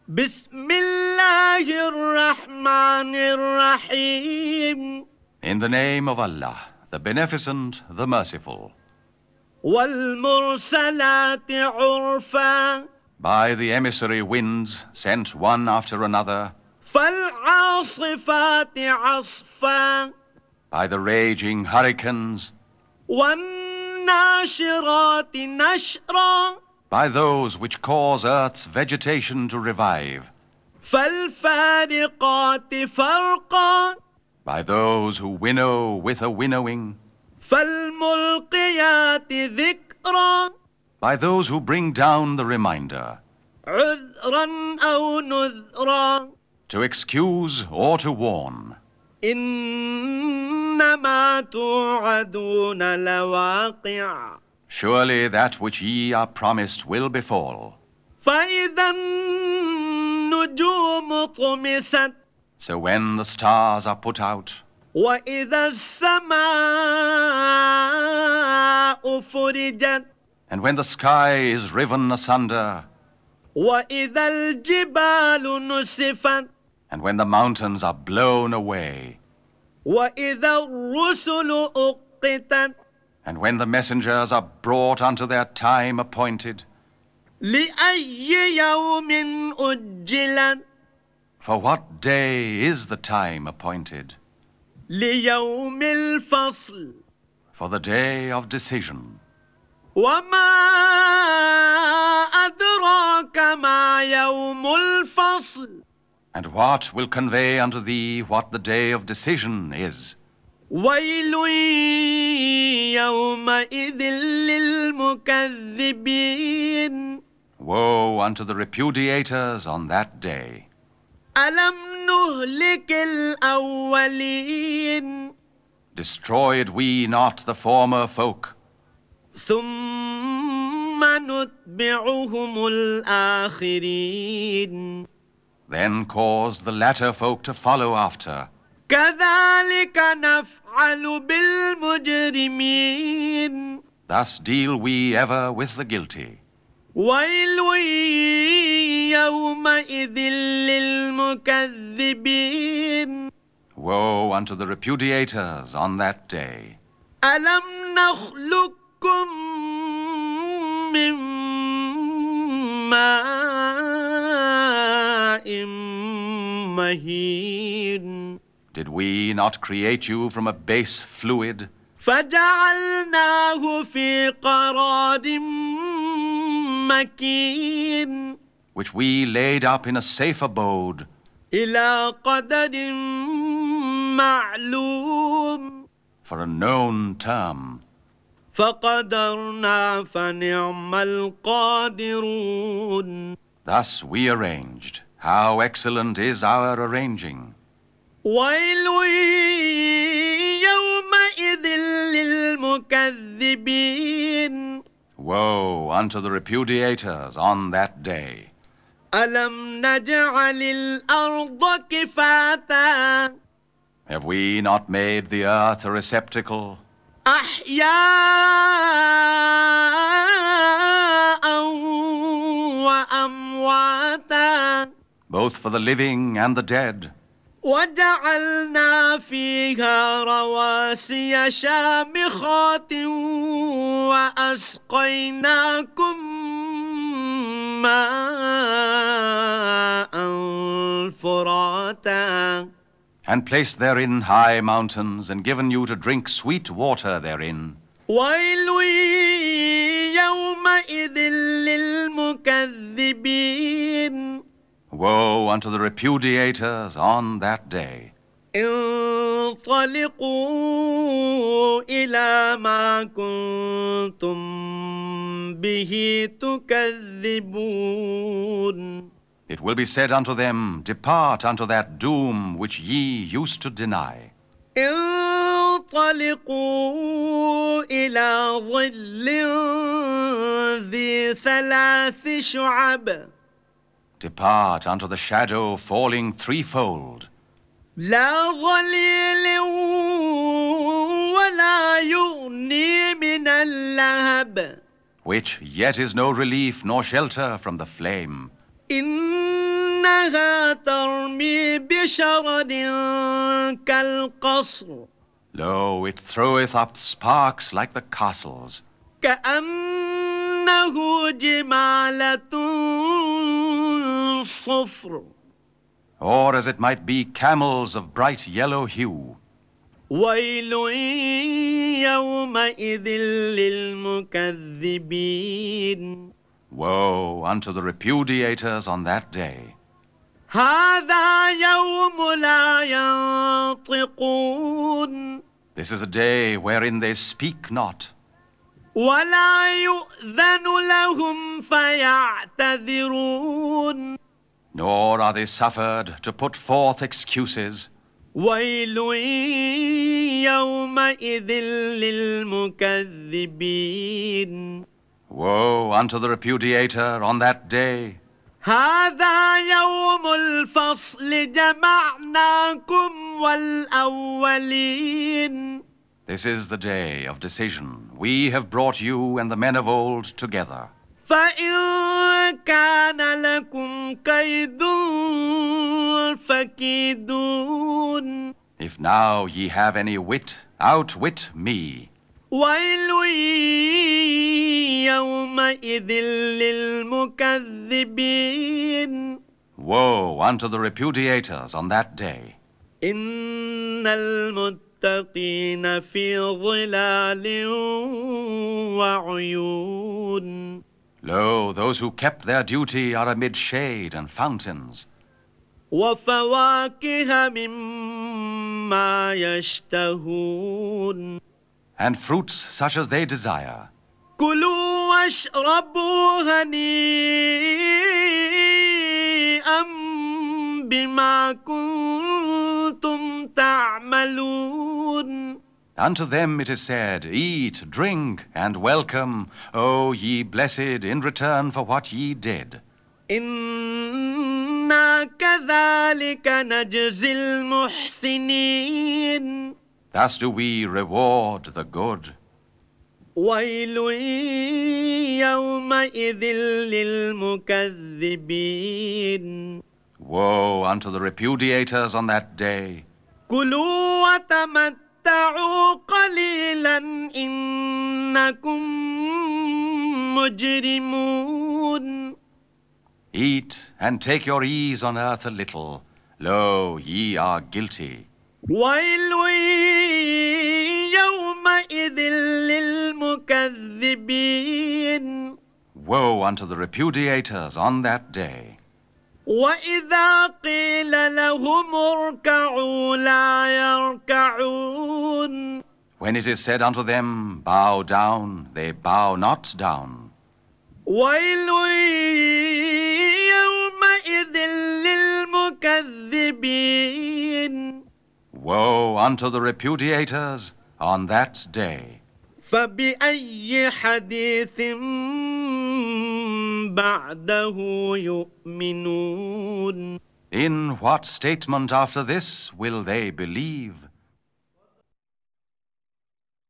بسم الله الرحمن الرحيم. In the name of Allah, the Beneficent, the Merciful. والمرسلات عرفا. By the emissary winds sent one after another. فالعاصفات عصفا. By the raging hurricanes. والناشرات نشرا. By those which cause earth's vegetation to revive. فالفارقات فرقا. By those who winnow with a winnowing. فالملقيات ذكرا. By those who bring down the reminder. عذرا أو نذرا. To excuse or to warn. إنما توعدون لواقع. Surely that which ye are promised will befall. فإذا النجوم طمست. So when the stars are put out. وإذا السماء فرجت. And when the sky is riven asunder. وإذا الجبال نسفت. And when the mountains are blown away. وإذا الرسل أقتت. And when the messengers are brought unto their time appointed. لأي يوم أجلت. For what day is the time appointed? ليوم الفصل. For the day of decision. وما أدراك ما يوم الفصل. And what will convey unto thee what the day of decision is? ويل يومئذ للمكذبين. Woe unto the repudiators on that day. ألم نهلك الأولين. Destroyed we not the former folk? ثم نتبعهم الآخرين. Then caused the latter folk to follow after. كذلك نفعل بالمجرمين. Thus deal we ever with the guilty. ويل يومئذ للمكذبين. Woe unto the repudiators on that day. ألم نخلقكم من ماء مهين. Did we not create you from a base fluid? فجعلناه في قرار مكين. Which we laid up in a safe abode. إلى قدر معلوم. For a known term. فقدرنا فنعم القادرون. Thus we arranged. How excellent is our arranging. ويل يومئذ للمكذبين. Woe unto the repudiators on that day. ألم نجعل الأرض كفاتا. Have we not made the earth a receptacle? أحياء وأمواتا. Both for the living and the dead. وجعلنا فيها رواسي شامخات وأسقيناكم ماء فراتا. And placed therein high mountains, and given you to drink sweet water therein. ويل يومئذ للمكذبين. Woe unto the repudiators on that day. انطلقوا إلى ما كنتم به تكذبون. It will be said unto them, Depart unto that doom which ye used to deny. انطلقوا إلى ظل ذي ثلاث شعب. Depart unto the shadow falling threefold. لا ظليل ولا يغني من اللهب. Which yet is no relief nor shelter from the flame. إن إنها ترمي بشرر كالقصر Lo, it throweth up sparks like the castles, كأنه جمالة صفر or as it might be camels of bright yellow hue. ويل يومئذ للمكذبين Woe unto the repudiators on that day. هذا يوم لا ينطقون This is a day wherein they speak not, ولا يؤذن لهم فيعتذرون nor are they suffered to put forth excuses. ويل يومئذ للمكذبين Woe unto the repudiator on that day. هذا يوم الفصل جمعناكم والأولين This is the day of decision. We have brought you and the men of old together. فإن كان لكم كيد فكيدون If now ye have any wit, outwit me. ويل يومئذ للمكذبين Woe unto the repudiators on that day. إن المتقين في ظلال وعيون Lo, those who kept their duty are amid shade and fountains, وفواكه مما يشتهون and fruits such as they desire. كلوا واشربوا هنيئا بما كنتم تعملون Unto them it is said, Eat, drink, and welcome, O ye blessed, in return for what ye did. إنا كذلك نجزي المحسنين Thus do we reward the good. ويل يومئذ للمكذبين Woe unto the repudiators on that day. كلوا وتمتعوا قليلا إنكم مجرمون Eat and take your ease on earth a little. Lo, ye are guilty. ويل يومئذ للمكذبين Woe unto the repudiators on that day. وإذا قيل لهم اركعوا لا يركعون When it is said unto them, Bow down, they bow not down. ويل يومئذ للمكذبين Woe unto the repudiators on that day. فبأي حديث بعده يؤمنون In what statement after this will they believe?